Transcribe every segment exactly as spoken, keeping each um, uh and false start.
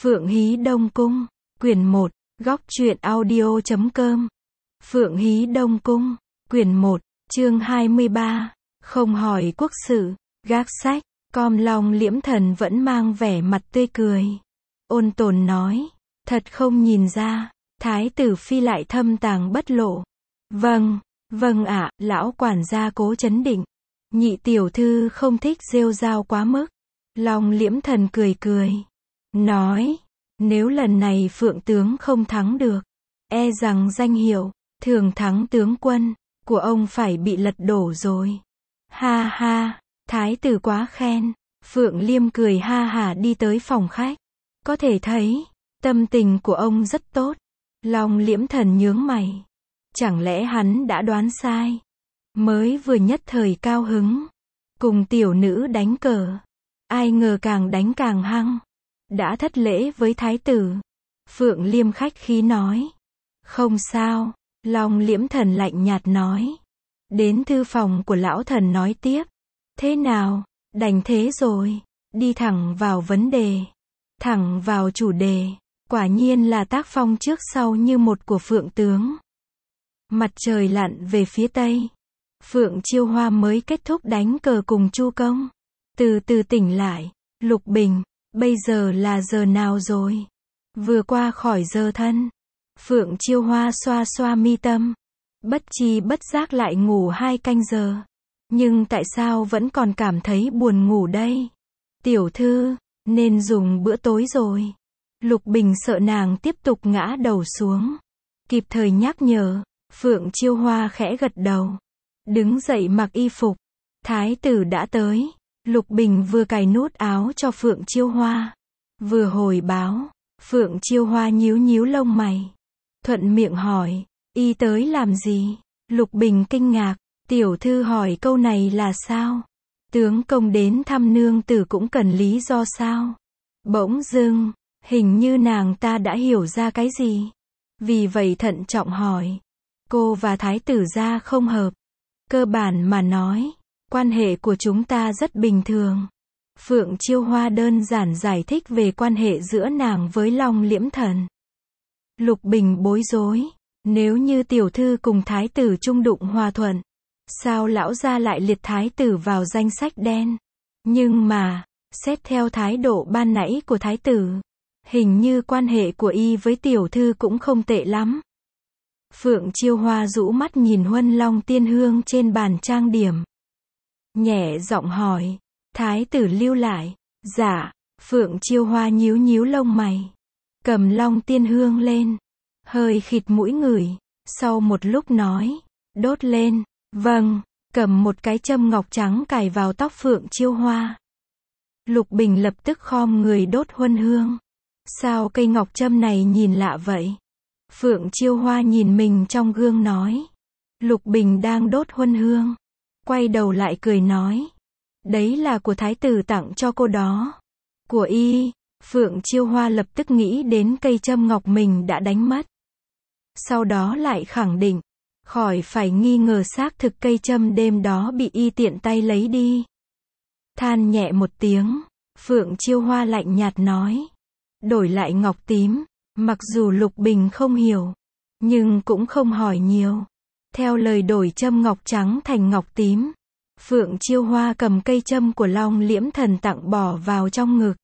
Phượng Hí Đông Cung, quyển một, góc truyện audio chấm com. Phượng Hí Đông Cung, quyển một, chương hai mươi ba, không hỏi quốc sự, gác sách, Com Long Liễm Thần vẫn mang vẻ mặt tươi cười. Ôn tồn nói, thật không nhìn ra, Thái tử phi lại thâm tàng bất lộ. Vâng, vâng ạ, lão quản gia cố chấn định. Nhị tiểu thư không thích rêu rao quá mức. Long Liễm Thần cười cười, nói, nếu lần này Phượng tướng không thắng được, e rằng danh hiệu thường thắng tướng quân của ông phải bị lật đổ rồi. Ha ha, thái tử quá khen. Phượng Liêm cười ha hả đi tới phòng khách. Có thể thấy, tâm tình của ông rất tốt. Long Liễm Thần nhướng mày. Chẳng lẽ hắn đã đoán sai? Mới vừa nhất thời cao hứng, cùng tiểu nữ đánh cờ. Ai ngờ càng đánh càng hăng. Đã thất lễ với thái tử. Phượng Liêm khách khí nói. Không sao. Long Liễm Thần lạnh nhạt nói. Đến thư phòng của lão thần nói tiếp. Thế nào? Đành thế rồi. Đi thẳng vào vấn đề. Thẳng vào chủ đề. Quả nhiên là tác phong trước sau như một của Phượng tướng. Mặt trời lặn về phía tây. Phượng Chiêu Hoa mới kết thúc đánh cờ cùng Chu Công. Từ từ tỉnh lại. Lục Bình, bây giờ là giờ nào rồi? Vừa qua khỏi giờ thân. Phượng Chiêu Hoa xoa xoa mi tâm. Bất chi bất giác lại ngủ hai canh giờ. Nhưng tại sao vẫn còn cảm thấy buồn ngủ đây? Tiểu thư, nên dùng bữa tối rồi. Lục Bình sợ nàng tiếp tục ngã đầu xuống. Kịp thời nhắc nhở. Phượng Chiêu Hoa khẽ gật đầu. Đứng dậy mặc y phục. Thái tử đã tới. Lục Bình vừa cài nút áo cho Phượng Chiêu Hoa. Vừa hồi báo. Phượng Chiêu Hoa nhíu nhíu lông mày. Thuận miệng hỏi. Y tới làm gì? Lục Bình kinh ngạc. Tiểu thư hỏi câu này là sao? Tướng công đến thăm nương tử cũng cần lý do sao? Bỗng dưng, hình như nàng ta đã hiểu ra cái gì. Vì vậy thận trọng hỏi. Cô và thái tử gia không hợp. Cơ bản mà nói, quan hệ của chúng ta rất bình thường. Phượng Chiêu Hoa đơn giản giải thích về quan hệ giữa nàng với Long Liễm Thần. Lục Bình bối rối. Nếu như tiểu thư cùng thái tử chung đụng hòa thuận, sao lão gia lại liệt thái tử vào danh sách đen? Nhưng mà, xét theo thái độ ban nãy của thái tử, hình như quan hệ của y với tiểu thư cũng không tệ lắm. Phượng Chiêu Hoa rũ mắt nhìn Huân Long Tiên Hương trên bàn trang điểm. Nhẹ giọng hỏi, thái tử lưu lại. Dạ. Phượng Chiêu Hoa nhíu nhíu lông mày. Cầm Long Tiên Hương lên. Hơi khịt mũi ngửi. Sau một lúc nói. Đốt lên. Vâng. Cầm một cái châm ngọc trắng cài vào tóc Phượng Chiêu Hoa. Lục Bình lập tức khom người đốt huân hương. Sao cây ngọc châm này nhìn lạ vậy? Phượng Chiêu Hoa nhìn mình trong gương nói. Lục Bình đang đốt huân hương. Quay đầu lại cười nói. Đấy là của thái tử tặng cho cô đó. Của y. Phượng Chiêu Hoa lập tức nghĩ đến cây châm ngọc mình đã đánh mất. Sau đó lại khẳng định. Khỏi phải nghi ngờ xác thực cây châm đêm đó bị y tiện tay lấy đi. Than nhẹ một tiếng. Phượng Chiêu Hoa lạnh nhạt nói. Đổi lại ngọc tím. Mặc dù Lục Bình không hiểu. Nhưng cũng không hỏi nhiều. Theo lời đổi châm ngọc trắng thành ngọc tím. Phượng Chiêu Hoa cầm cây châm của Long Liễm Thần tặng bỏ vào trong ngực.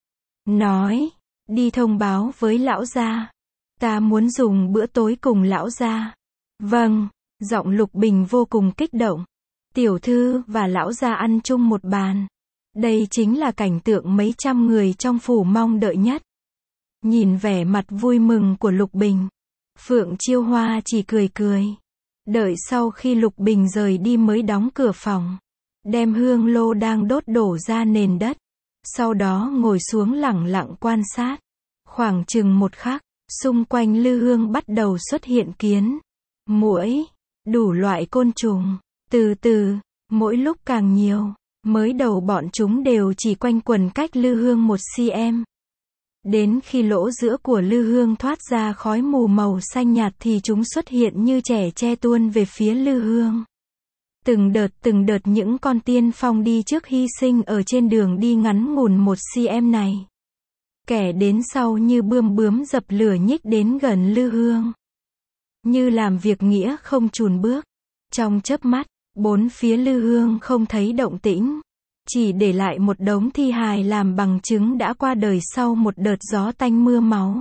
Nói. Đi thông báo với lão gia. Ta muốn dùng bữa tối cùng lão gia. Vâng. Giọng Lục Bình vô cùng kích động. Tiểu thư và lão gia ăn chung một bàn. Đây chính là cảnh tượng mấy trăm người trong phủ mong đợi nhất. Nhìn vẻ mặt vui mừng của Lục Bình. Phượng Chiêu Hoa chỉ cười cười. Đợi sau khi Lục Bình rời đi mới đóng cửa phòng. Đem hương lô đang đốt đổ ra nền đất. Sau đó ngồi xuống lẳng lặng quan sát. Khoảng chừng một khắc, xung quanh lư hương bắt đầu xuất hiện kiến, muỗi, đủ loại côn trùng. Từ từ, mỗi lúc càng nhiều. Mới đầu bọn chúng đều chỉ quanh quần cách lư hương một xăng-ti-mét. Đến khi lỗ giữa của lư hương thoát ra khói mù màu xanh nhạt thì chúng xuất hiện như trẻ tre tuôn về phía lư hương. Từng đợt từng đợt những con tiên phong đi trước hy sinh ở trên đường đi ngắn ngủn một xăng-ti-mét này. Kẻ đến sau như bươm bướm dập lửa nhích đến gần Lư Hương. Như làm việc nghĩa không chùn bước. Trong chớp mắt, bốn phía Lư Hương không thấy động tĩnh. Chỉ để lại một đống thi hài làm bằng chứng đã qua đời sau một đợt gió tanh mưa máu.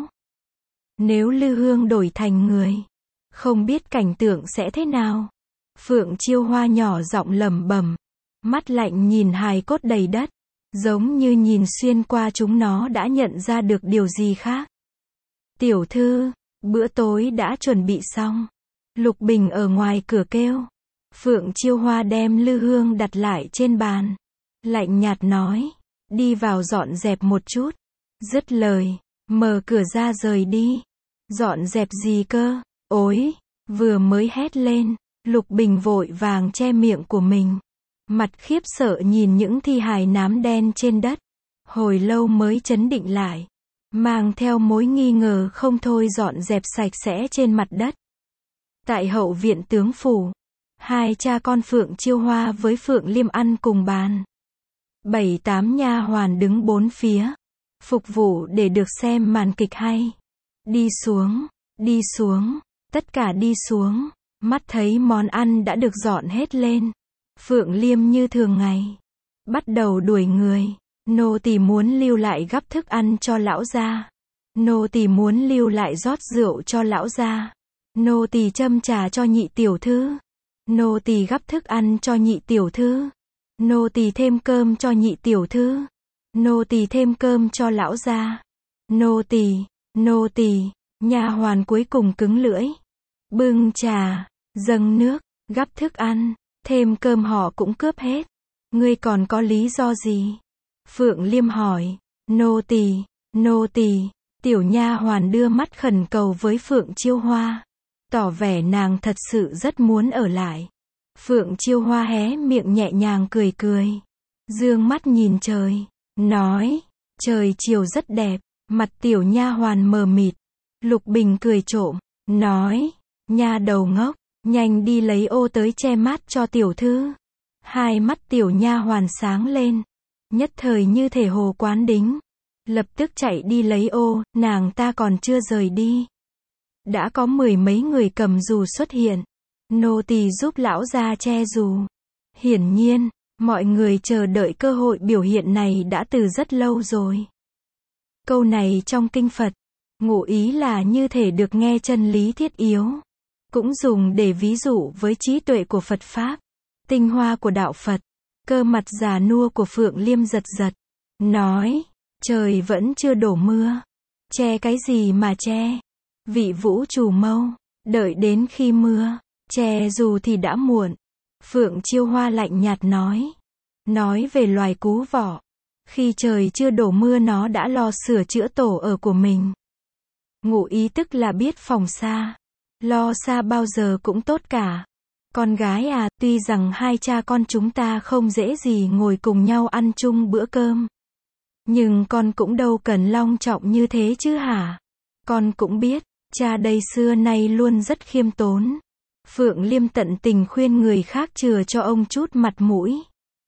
Nếu Lư Hương đổi thành người, không biết cảnh tượng sẽ thế nào. Phượng Chiêu Hoa nhỏ giọng lẩm bẩm, mắt lạnh nhìn hài cốt đầy đất, giống như nhìn xuyên qua chúng nó đã nhận ra được điều gì khác. Tiểu thư, bữa tối đã chuẩn bị xong. Lục Bình ở ngoài cửa kêu. Phượng Chiêu Hoa đem Lư Hương đặt lại trên bàn. Lạnh nhạt nói, đi vào dọn dẹp một chút. Dứt lời, mở cửa ra rời đi. Dọn dẹp gì cơ? Ối, vừa mới hét lên, Lục Bình vội vàng che miệng của mình. Mặt khiếp sợ nhìn những thi hài nám đen trên đất. Hồi lâu mới trấn định lại. Mang theo mối nghi ngờ không thôi dọn dẹp sạch sẽ trên mặt đất. Tại hậu viện tướng phủ, hai cha con Phượng Chiêu Hoa với Phượng Liêm ăn cùng bàn. Bảy tám nha hoàn đứng bốn phía, phục vụ để được xem màn kịch hay. Đi xuống, đi xuống, tất cả đi xuống. Mắt thấy món ăn đã được dọn hết lên. Phượng Liêm như thường ngày, bắt đầu đuổi người. Nô tỳ muốn lưu lại gắp thức ăn cho lão gia. Nô tỳ muốn lưu lại rót rượu cho lão gia. Nô tỳ châm trà cho nhị tiểu thư. Nô tỳ gắp thức ăn cho nhị tiểu thư. Nô tỳ thêm cơm cho nhị tiểu thư. Nô tỳ thêm cơm cho lão gia. Nô tỳ, nô tỳ, nha hoàn cuối cùng cứng lưỡi. Bưng trà, dâng nước, gắp thức ăn, thêm cơm họ cũng cướp hết. Ngươi còn có lý do gì? Phượng Liêm hỏi. Nô tỳ, nô tỳ. Tiểu nha hoàn đưa mắt khẩn cầu với Phượng Chiêu Hoa, tỏ vẻ nàng thật sự rất muốn ở lại. Phượng Chiêu Hoa hé miệng nhẹ nhàng cười cười, dương mắt nhìn trời, nói, trời chiều rất đẹp. Mặt tiểu nha hoàn mờ mịt. Lục Bình cười trộm, nói, nha đầu ngốc, nhanh đi lấy ô tới che mát cho tiểu thư. Hai mắt tiểu nha hoàn sáng lên, nhất thời như thể hồ quán đính, lập tức chạy đi lấy ô. Nàng ta còn chưa rời đi, đã có mười mấy người cầm dù xuất hiện. Nô tỳ giúp lão gia che dù. Hiển nhiên, mọi người chờ đợi cơ hội biểu hiện này đã từ rất lâu rồi. Câu này trong kinh Phật, ngụ ý là như thể được nghe chân lý thiết yếu, cũng dùng để ví dụ với trí tuệ của Phật Pháp, tinh hoa của đạo Phật. Cơ mặt già nua của Phượng Liêm giật giật, nói, trời vẫn chưa đổ mưa, che cái gì mà che? Vị vũ chủ mâu, đợi đến khi mưa, che dù thì đã muộn. Phượng Chiêu Hoa lạnh nhạt nói, nói về loài cú vỏ, khi trời chưa đổ mưa nó đã lo sửa chữa tổ ở của mình. Ngụ ý tức là biết phòng xa, lo xa bao giờ cũng tốt cả. Con gái à, tuy rằng hai cha con chúng ta không dễ gì ngồi cùng nhau ăn chung bữa cơm, nhưng con cũng đâu cần long trọng như thế chứ hả? Con cũng biết, cha đây xưa nay luôn rất khiêm tốn. Phượng Liêm tận tình khuyên người khác chừa cho ông chút mặt mũi.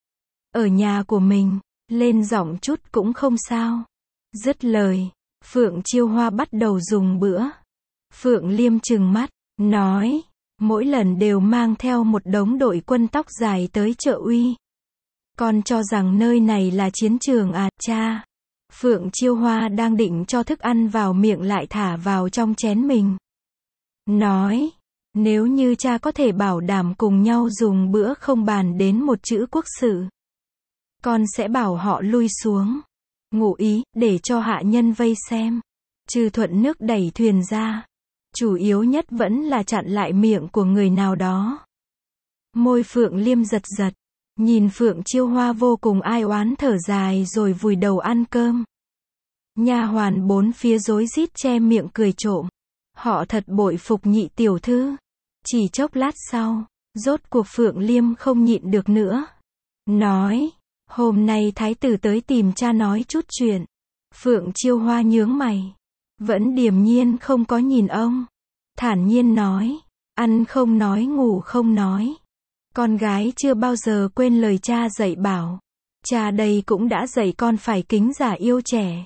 Ở nhà của mình, lên giọng chút cũng không sao. Dứt lời, Phượng Chiêu Hoa bắt đầu dùng bữa. Phượng Liêm trừng mắt, nói, mỗi lần đều mang theo một đống đội quân tóc dài tới chợ uy. Con cho rằng nơi này là chiến trường à, cha? Phượng Chiêu Hoa đang định cho thức ăn vào miệng lại thả vào trong chén mình. Nói, nếu như cha có thể bảo đảm cùng nhau dùng bữa không bàn đến một chữ quốc sự, con sẽ bảo họ lui xuống. Ngụ ý, để cho hạ nhân vây xem. Trừ thuận nước đẩy thuyền ra. Chủ yếu nhất vẫn là chặn lại miệng của người nào đó. Môi Phượng Liêm giật giật. Nhìn Phượng Chiêu Hoa vô cùng ai oán thở dài rồi vùi đầu ăn cơm. Nha hoàn bốn phía rối rít che miệng cười trộm. Họ thật bội phục nhị tiểu thư. Chỉ chốc lát sau, rốt cuộc Phượng Liêm không nhịn được nữa. Nói, hôm nay thái tử tới tìm cha nói chút chuyện. Phượng Chiêu Hoa nhướng mày, vẫn điềm nhiên không có nhìn ông. Thản nhiên nói, ăn không nói ngủ không nói. Con gái chưa bao giờ quên lời cha dạy bảo. Cha đây cũng đã dạy con phải kính già yêu trẻ.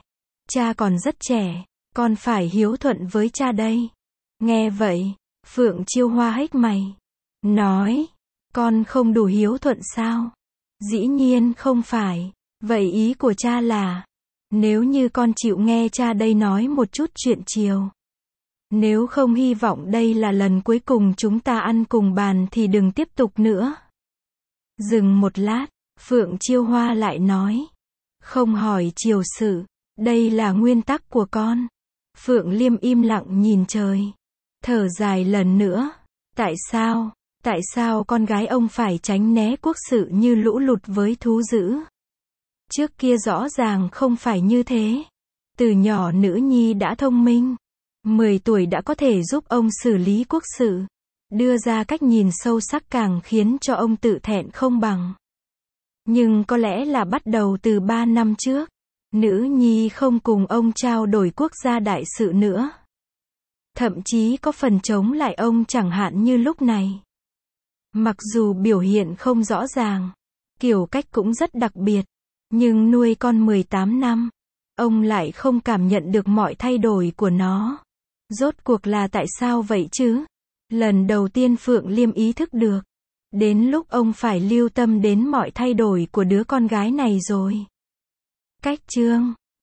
Cha còn rất trẻ, con phải hiếu thuận với cha đây. Nghe vậy, Phượng Chiêu Hoa hếch mày. Nói, con không đủ hiếu thuận sao? Dĩ nhiên không phải. Vậy ý của cha là, nếu như con chịu nghe cha đây nói một chút chuyện chiều. Nếu không hy vọng đây là lần cuối cùng chúng ta ăn cùng bàn thì đừng tiếp tục nữa. Dừng một lát, Phượng Chiêu Hoa lại nói. Không hỏi chiều sự, đây là nguyên tắc của con. Phượng Liêm im lặng nhìn trời. Thở dài lần nữa. Tại sao, tại sao con gái ông phải tránh né quốc sự như lũ lụt với thú dữ? Trước kia rõ ràng không phải như thế. Từ nhỏ nữ nhi đã thông minh. mười tuổi đã có thể giúp ông xử lý quốc sự. Đưa ra cách nhìn sâu sắc càng khiến cho ông tự thẹn không bằng. Nhưng có lẽ là bắt đầu từ ba năm trước. Nữ nhi không cùng ông trao đổi quốc gia đại sự nữa. Thậm chí có phần chống lại ông chẳng hạn như lúc này. Mặc dù biểu hiện không rõ ràng, kiểu cách cũng rất đặc biệt, nhưng nuôi con mười tám năm, ông lại không cảm nhận được mọi thay đổi của nó. Rốt cuộc là tại sao vậy chứ? Lần đầu tiên Phượng Liêm ý thức được. Đến lúc ông phải lưu tâm đến mọi thay đổi của đứa con gái này rồi. Cách chương